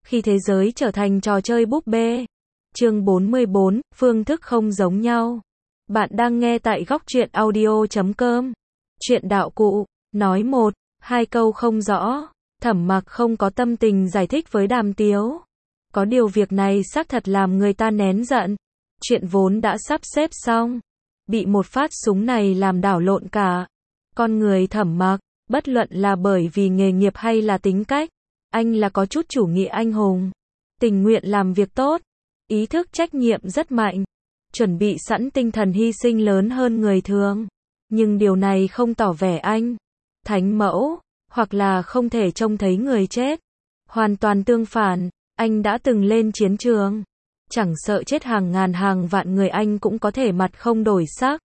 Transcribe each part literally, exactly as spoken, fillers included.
Khi thế giới trở thành trò chơi búp bê. Chương bốn mươi bốn, phương thức không giống nhau. Bạn đang nghe tại góc truyện audio chấm com. Chuyện đạo cụ, nói một, hai câu không rõ. Thẩm Mặc không có tâm tình giải thích với Đàm Tiếu. Có điều việc này xác thật làm người ta nén giận. Chuyện vốn đã sắp xếp xong, bị một phát súng này làm đảo lộn cả. Con người Thẩm Mặc, bất luận là bởi vì nghề nghiệp hay là tính cách, anh là có chút chủ nghĩa anh hùng, tình nguyện làm việc tốt, ý thức trách nhiệm rất mạnh, chuẩn bị sẵn tinh thần hy sinh lớn hơn người thường. Nhưng điều này không tỏ vẻ anh thánh mẫu, hoặc là không thể trông thấy người chết. Hoàn toàn tương phản, anh đã từng lên chiến trường, chẳng sợ chết hàng ngàn hàng vạn người anh cũng có thể mặt không đổi sắc.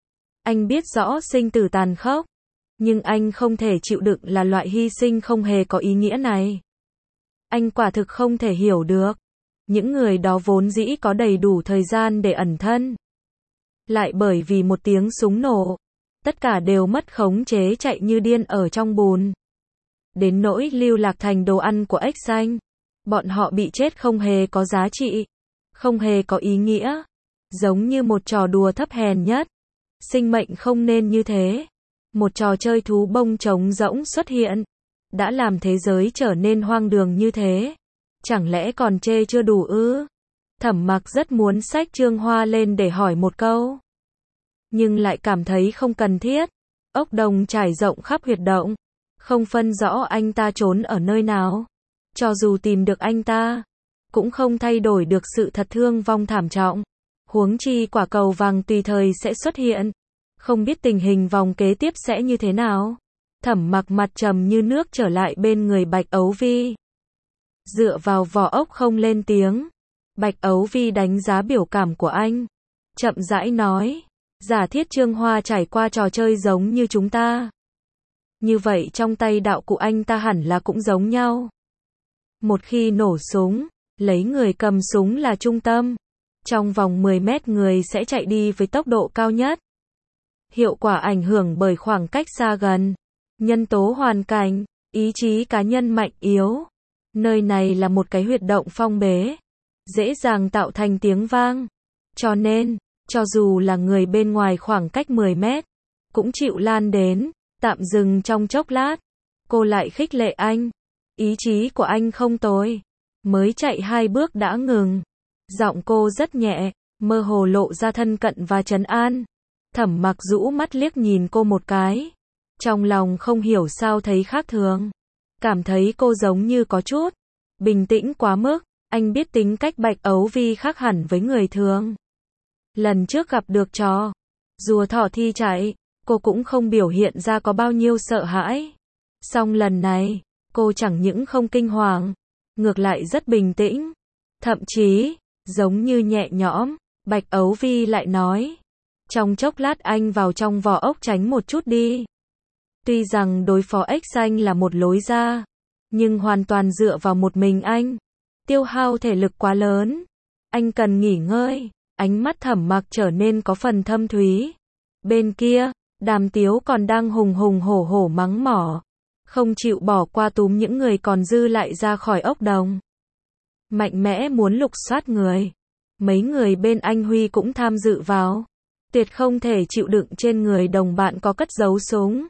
Anh biết rõ sinh tử tàn khốc, nhưng anh không thể chịu đựng là loại hy sinh không hề có ý nghĩa này. Anh quả thực không thể hiểu được, những người đó vốn dĩ có đầy đủ thời gian để ẩn thân, lại bởi vì một tiếng súng nổ, tất cả đều mất khống chế chạy như điên ở trong bùn. Đến nỗi lưu lạc thành đồ ăn của ếch xanh, bọn họ bị chết không hề có giá trị, không hề có ý nghĩa, giống như một trò đùa thấp hèn nhất. Sinh mệnh không nên như thế. Một trò chơi thú bông trống rỗng xuất hiện, đã làm thế giới trở nên hoang đường như thế. Chẳng lẽ còn chê chưa đủ ư? Thẩm Mặc rất muốn xách Trương Hoa lên để hỏi một câu, nhưng lại cảm thấy không cần thiết. Ốc đồng trải rộng khắp huyệt động, không phân rõ anh ta trốn ở nơi nào. Cho dù tìm được anh ta, cũng không thay đổi được sự thật thương vong thảm trọng. Huống chi quả cầu vàng tùy thời sẽ xuất hiện, không biết tình hình vòng kế tiếp sẽ như thế nào. Thẩm Mặc mặt trầm như nước trở lại bên người Bạch Ấu Vi, dựa vào vỏ ốc không lên tiếng. Bạch Ấu Vi đánh giá biểu cảm của anh, chậm rãi nói, giả thiết Trương Hoa trải qua trò chơi giống như chúng ta, như vậy trong tay đạo cụ anh ta hẳn là cũng giống nhau. Một khi nổ súng, lấy người cầm súng là trung tâm, trong vòng mười mét người sẽ chạy đi với tốc độ cao nhất. Hiệu quả ảnh hưởng bởi khoảng cách xa gần, nhân tố hoàn cảnh, ý chí cá nhân mạnh yếu. Nơi này là một cái huyệt động phong bế, dễ dàng tạo thành tiếng vang. Cho nên, cho dù là người bên ngoài khoảng cách mười mét, cũng chịu lan đến. Tạm dừng trong chốc lát, cô lại khích lệ anh. Ý chí của anh không tồi. Mới chạy hai bước đã ngừng. Giọng cô rất nhẹ, mơ hồ lộ ra thân cận và trấn an. Thẩm Mặc rũ mắt liếc nhìn cô một cái, trong lòng không hiểu sao thấy khác thường, cảm thấy cô giống như có chút bình tĩnh quá mức. Anh biết tính cách Bạch Ấu Vi khác hẳn với người thường. Lần trước gặp được trò rùa thỏ thi chạy, cô cũng không biểu hiện ra có bao nhiêu sợ hãi. Song lần này, cô chẳng những không kinh hoàng, ngược lại rất bình tĩnh, thậm chí giống như nhẹ nhõm. Bạch Ấu Vi lại nói, trong chốc lát anh vào trong vỏ ốc tránh một chút đi. Tuy rằng đối phó ếch xanh là một lối ra, nhưng hoàn toàn dựa vào một mình anh, tiêu hao thể lực quá lớn. Anh cần nghỉ ngơi. Ánh mắt Thẩm Mặc trở nên có phần thâm thúy. Bên kia, Đàm Tiếu còn đang hùng hùng hổ hổ mắng mỏ, không chịu bỏ qua túm những người còn dư lại ra khỏi ốc đồng, mạnh mẽ muốn lục soát người. Mấy người bên anh Huy cũng tham dự vào, tuyệt không thể chịu đựng trên người đồng bạn có cất giấu súng.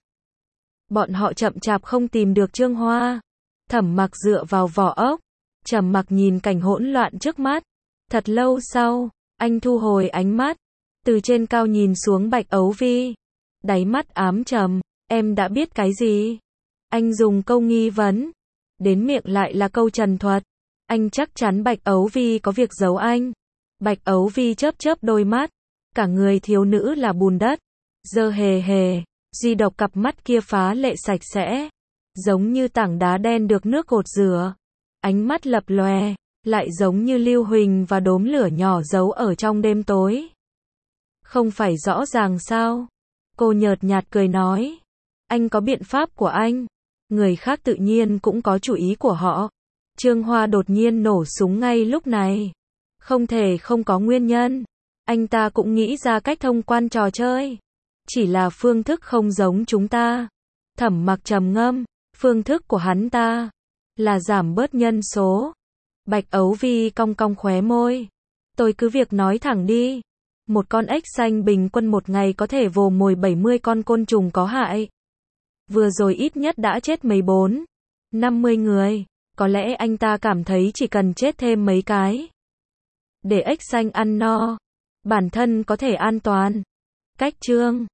Bọn họ chậm chạp không tìm được Trương Hoa. Thẩm Mặc dựa vào vỏ ốc, trầm mặc nhìn cảnh hỗn loạn trước mắt. Thật lâu sau, anh thu hồi ánh mắt, từ trên cao nhìn xuống Bạch Ấu Vi, đáy mắt ám trầm. Em đã biết cái gì? Anh dùng câu nghi vấn, đến miệng lại là câu trần thuật. Anh chắc chắn Bạch Ấu Vi có việc giấu anh. Bạch Ấu Vi chớp chớp đôi mắt, cả người thiếu nữ là bùn đất, dơ hề hề, duy độc cặp mắt kia phá lệ sạch sẽ, giống như tảng đá đen được nước gột rửa. Ánh mắt lập lòe, lại giống như lưu huỳnh và đốm lửa nhỏ giấu ở trong đêm tối. Không phải rõ ràng sao? Cô nhợt nhạt cười nói. Anh có biện pháp của anh. Người khác tự nhiên cũng có chủ ý của họ. Trương Hoa đột nhiên nổ súng ngay lúc này, không thể không có nguyên nhân. Anh ta cũng nghĩ ra cách thông quan trò chơi, chỉ là phương thức không giống chúng ta. Thẩm Mặc trầm ngâm, phương thức của hắn ta là giảm bớt nhân số, Bạch Ấu Vi cong cong khóe môi. Tôi cứ việc nói thẳng đi. Một con ếch xanh bình quân một ngày có thể vồ mồi bảy mươi con côn trùng có hại. Vừa rồi ít nhất đã chết mấy bốn, năm mươi người. Có lẽ anh ta cảm thấy chỉ cần chết thêm mấy cái, để ếch xanh ăn no, bản thân có thể an toàn. Cách chương